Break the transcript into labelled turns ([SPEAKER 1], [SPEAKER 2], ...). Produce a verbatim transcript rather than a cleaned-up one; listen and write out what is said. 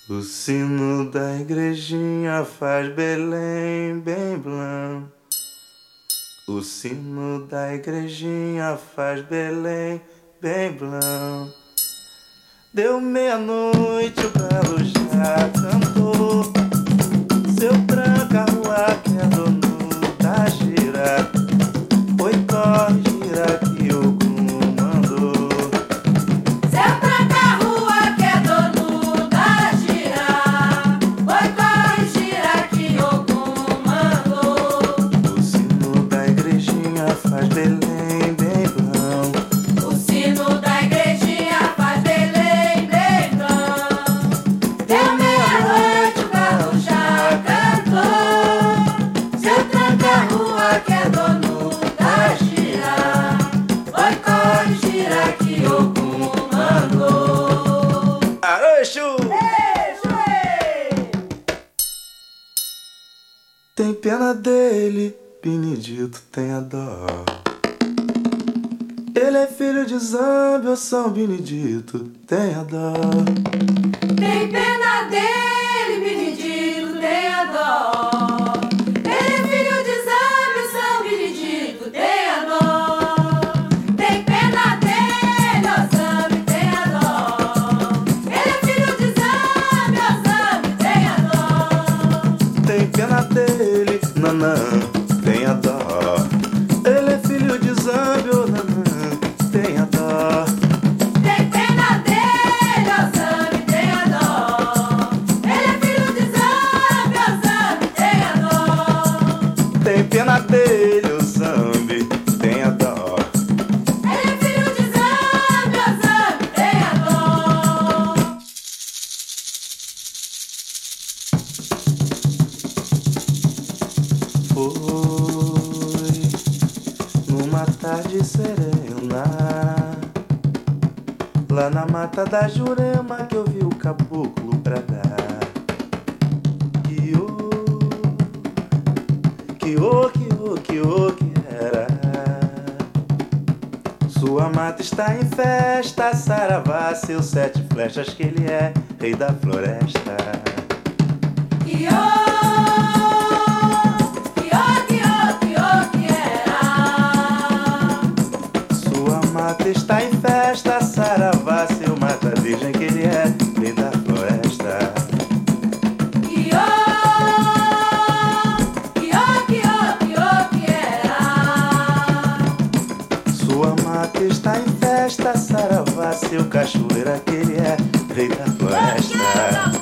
[SPEAKER 1] O sino da igrejinha faz Belém bem blam. O sino da igrejinha faz Belém bem blam. Deu meia-noite, o galo já cantou. Seu tranca-rua que é dono da gira. Oi, corre, gira que o Ogum mandou.
[SPEAKER 2] Seu tranca-rua que é dono da gira. Oi, corre, gira que o Ogum mandou.
[SPEAKER 1] O sino da igrejinha faz Belém bem blam.
[SPEAKER 2] O sino da igrejinha faz Belém bem blam. Deu meia-noite, o galo já cantou. Seu tranca-rua que é dono da gira. Oi, corre, gira que o Ogum mandou.
[SPEAKER 1] Aroxo!
[SPEAKER 2] Beijo, ei!
[SPEAKER 1] Tem pena dele, Benedito tem a dó. Ele é filho de Zambi, ô São Benedito tem a dó.
[SPEAKER 2] Tem pena dele, Benedito, tem a dó. Ele é filho de Zambi, São Benedito, tem a dó. Tem pena dele, ó Zambi, tem a dó. Ele é filho de Zambi, ó Zambi, tem a dó.
[SPEAKER 1] Tem pena dele, Nanã tem a dó. Ele é filho de Zambi, ô Nanã tem a dó.
[SPEAKER 2] Tem pena dele, ó Zambi, tem a dó. Ele é filho de Zambi, ó Zambi, tem a dó.
[SPEAKER 1] Tem pena dele, o Zambi tem a dó.
[SPEAKER 2] Ele é filho de Zambi, ó Zambi, tem a dó.
[SPEAKER 1] Foi numa tarde serena, lá na mata da Jurema, que eu vi o caboclo bradar. Que ô, que ô, que ô, que ô, que era. Sua mata está em festa, saravá, seus sete flechas, que ele é rei da floresta.
[SPEAKER 2] Que ô, que ô, que ô, que ô, que era.
[SPEAKER 1] Sua mata está em festa, saravá, seu mata virgem, que ele é rei da floresta.
[SPEAKER 2] Que ô, que ô, que ô, que ô, que era.
[SPEAKER 1] Sua mata está em festa, saravá, seu cachoeira, que ele é rei da floresta.